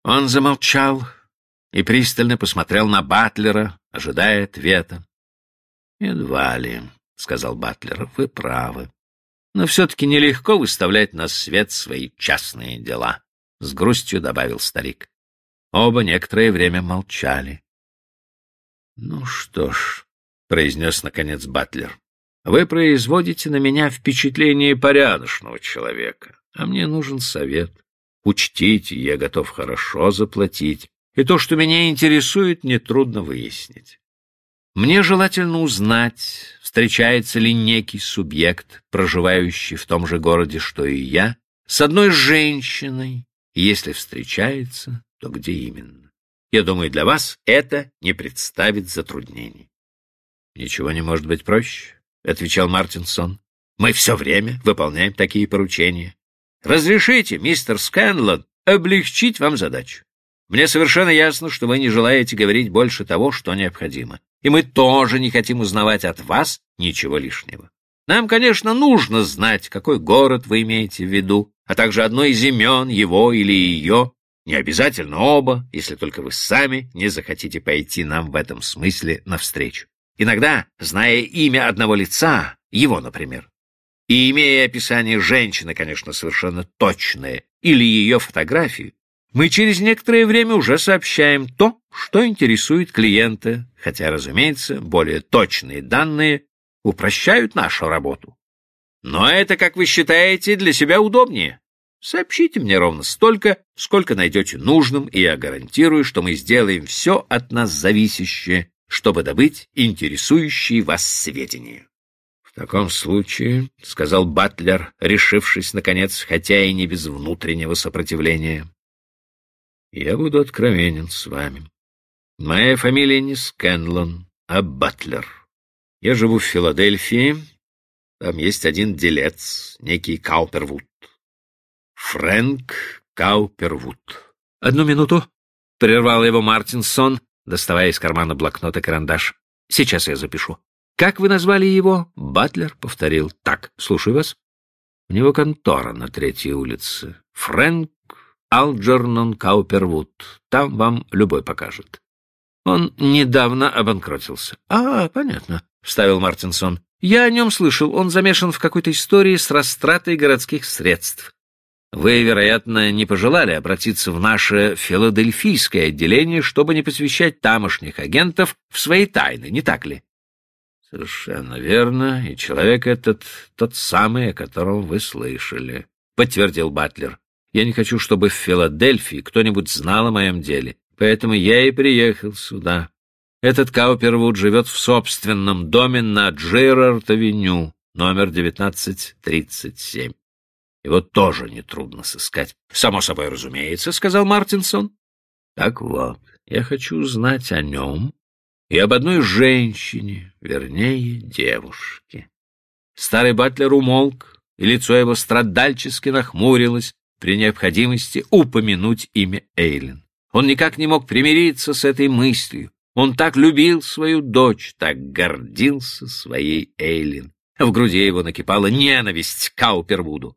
Он замолчал и пристально посмотрел на Батлера, ожидая ответа. «Едва ли», — сказал Батлер, — «вы правы. Но все-таки нелегко выставлять на свет свои частные дела», — с грустью добавил старик. Оба некоторое время молчали. «Ну что ж», — произнес наконец Батлер, — «вы производите на меня впечатление порядочного человека, а мне нужен совет. Учтите, я готов хорошо заплатить, и то, что меня интересует, нетрудно выяснить. Мне желательно узнать, встречается ли некий субъект, проживающий в том же городе, что и я, с одной женщиной, и если встречается, то где именно. Я думаю, для вас это не представит затруднений». «Ничего не может быть проще», — отвечал Мартинсон. «Мы все время выполняем такие поручения. Разрешите, мистер Сканлон, облегчить вам задачу. Мне совершенно ясно, что вы не желаете говорить больше того, что необходимо. И мы тоже не хотим узнавать от вас ничего лишнего. Нам, конечно, нужно знать, какой город вы имеете в виду, а также одно из имен, его или ее. Не обязательно оба, если только вы сами не захотите пойти нам в этом смысле навстречу. Иногда, зная имя одного лица, его, например, и имея описание женщины, конечно, совершенно точное, или ее фотографию, мы через некоторое время уже сообщаем то, что интересует клиента, хотя, разумеется, более точные данные упрощают нашу работу. Но это, как вы считаете, для себя удобнее. Сообщите мне ровно столько, сколько найдете нужным, и я гарантирую, что мы сделаем все от нас зависящее, чтобы добыть интересующие вас сведения. «В таком случае, — сказал Батлер, решившись, наконец, хотя и не без внутреннего сопротивления, — я буду откровенен с вами. Моя фамилия не Сканлон, а Батлер. Я живу в Филадельфии. Там есть один делец, некий Каупервуд. Фрэнк Каупервуд». «Одну минуту», — прервал его Мартинсон, доставая из кармана блокнот и карандаш. «Сейчас я запишу. Как вы назвали его?» Батлер повторил. «Так, слушаю вас». «У него контора на 3-й улице. Фрэнк Алджернон Каупервуд. Там вам любой покажет. Он недавно обанкротился». Понятно», — вставил Мартинсон. «Я о нем слышал. Он замешан в какой-то истории с растратой городских средств. Вы, вероятно, не пожелали обратиться в наше филадельфийское отделение, чтобы не посвящать тамошних агентов в свои тайны, не так ли?» «Совершенно верно, и человек этот тот самый, о котором вы слышали», — подтвердил Батлер. «Я не хочу, чтобы в Филадельфии кто-нибудь знал о моем деле, поэтому я и приехал сюда. Этот Каупервуд живет в собственном доме на Джерард-авеню, номер 1937. Его тоже нетрудно сыскать». «Само собой разумеется», — сказал Мартинсон. «Так вот, я хочу узнать о нем и об одной женщине, вернее, девушке». Старый Батлер умолк, и лицо его страдальчески нахмурилось при необходимости упомянуть имя Эйлин. Он никак не мог примириться с этой мыслью. Он так любил свою дочь, так гордился своей Эйлин. В груди его накипала ненависть к Каупервуду.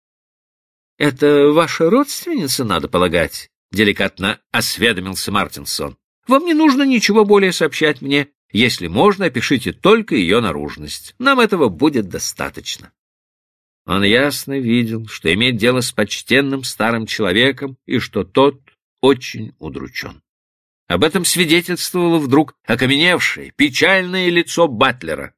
«Это ваша родственница, надо полагать?» — деликатно осведомился Мартинсон. «Вам не нужно ничего более сообщать мне. Если можно, опишите только ее наружность. Нам этого будет достаточно». Он ясно видел, что имеет дело с почтенным старым человеком и что тот очень удручен. Об этом свидетельствовало вдруг окаменевшее, печальное лицо Батлера.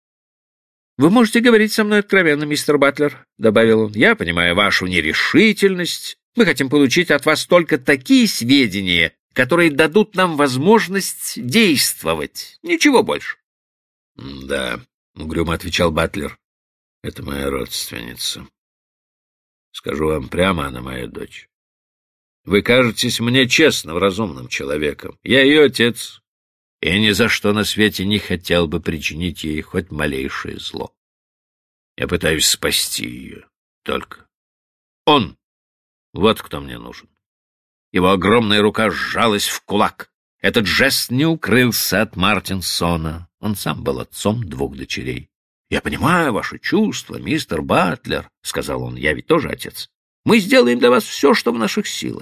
«Вы можете говорить со мной откровенно, мистер Батлер», — добавил он. «Я понимаю вашу нерешительность. Мы хотим получить от вас только такие сведения, которые дадут нам возможность действовать. Ничего больше». «Да», — угрюмо отвечал Батлер, — «это моя родственница. Скажу вам прямо, она моя дочь. Вы кажетесь мне честным, разумным человеком. Я ее отец, и ни за что на свете не хотел бы причинить ей хоть малейшее зло. Я пытаюсь спасти ее. Только он, вот кто мне нужен». Его огромная рука сжалась в кулак. Этот жест не укрылся от Мартинсона. Он сам был отцом 2 дочерей. «Я понимаю ваши чувства, мистер Батлер», — сказал он. «Я ведь тоже отец. Мы сделаем для вас все, что в наших силах.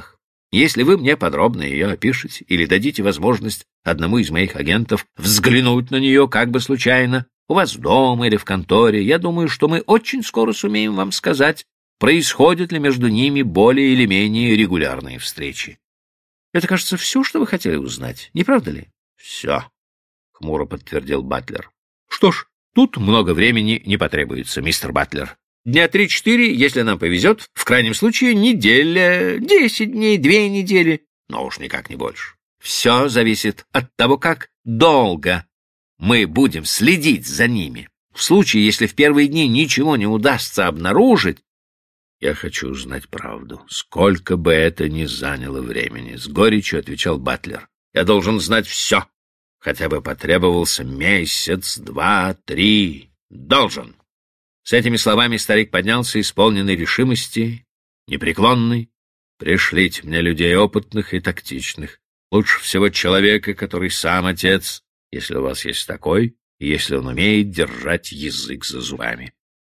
Если вы мне подробно ее опишете или дадите возможность одному из моих агентов взглянуть на нее как бы случайно, у вас дома или в конторе, я думаю, что мы очень скоро сумеем вам сказать, происходят ли между ними более или менее регулярные встречи. Это, кажется, все, что вы хотели узнать, не правда ли? — Все, — хмуро подтвердил Батлер. — Что ж, тут много времени не потребуется, мистер Батлер. Дня 3-4, если нам повезет, в крайнем случае неделя, 10 дней, 2 недели, но уж никак не больше. Все зависит от того, как долго мы будем следить за ними. В случае, если в первые дни ничего не удастся обнаружить, я хочу узнать правду, сколько бы это ни заняло времени, — с горечью отвечал Батлер. Я должен знать все, хотя бы потребовался месяц, 2, 3, должен. С этими словами старик поднялся, исполненный решимости, непреклонный. Пришлите мне людей опытных и тактичных. Лучше всего человека, который сам отец, если у вас есть такой, и если он умеет держать язык за зубами.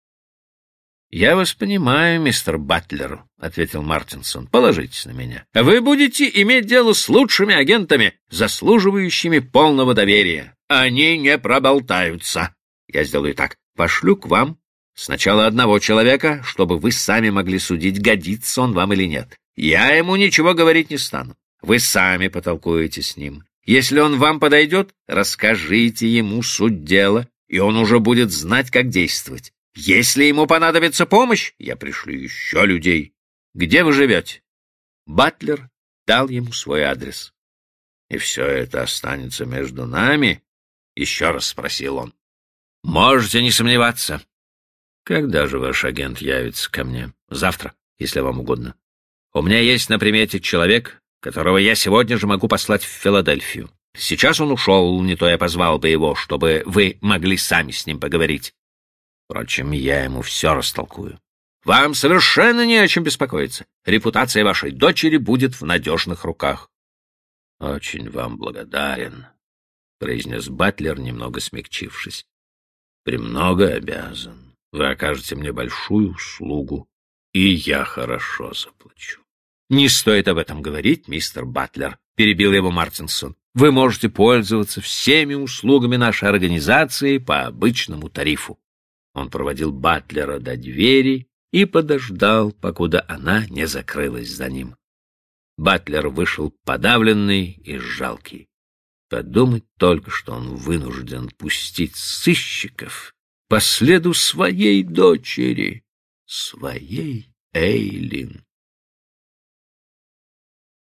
— Я вас понимаю, мистер Батлер, — ответил Мартинсон. — Положитесь на меня. Вы будете иметь дело с лучшими агентами, заслуживающими полного доверия. Они не проболтаются. Я сделаю так. Пошлю к вам сначала одного человека, чтобы вы сами могли судить, годится он вам или нет. Я ему ничего говорить не стану. Вы сами потолкуете с ним. Если он вам подойдет, расскажите ему суть дела, и он уже будет знать, как действовать. Если ему понадобится помощь, я пришлю еще людей. Где вы живете? Батлер дал ему свой адрес. — И все это останется между нами? — еще раз спросил он. — Можете не сомневаться. — Когда же ваш агент явится ко мне? — Завтра, если вам угодно. У меня есть на примете человек, которого я сегодня же могу послать в Филадельфию. Сейчас он ушел, не то я позвал бы его, чтобы вы могли сами с ним поговорить. Впрочем, я ему все растолкую. Вам совершенно не о чем беспокоиться. Репутация вашей дочери будет в надежных руках. — Очень вам благодарен, — произнес Батлер, немного смягчившись. — Премного обязан. Вы окажете мне большую услугу, и я хорошо заплачу. — Не стоит об этом говорить, мистер Батлер, — перебил его Мартинсон. — Вы можете пользоваться всеми услугами нашей организации по обычному тарифу. Он проводил Батлера до двери и подождал, покуда она не закрылась за ним. Батлер вышел подавленный и жалкий. Подумать только, что он вынужден пустить сыщиков по следу своей дочери, своей Эйлин.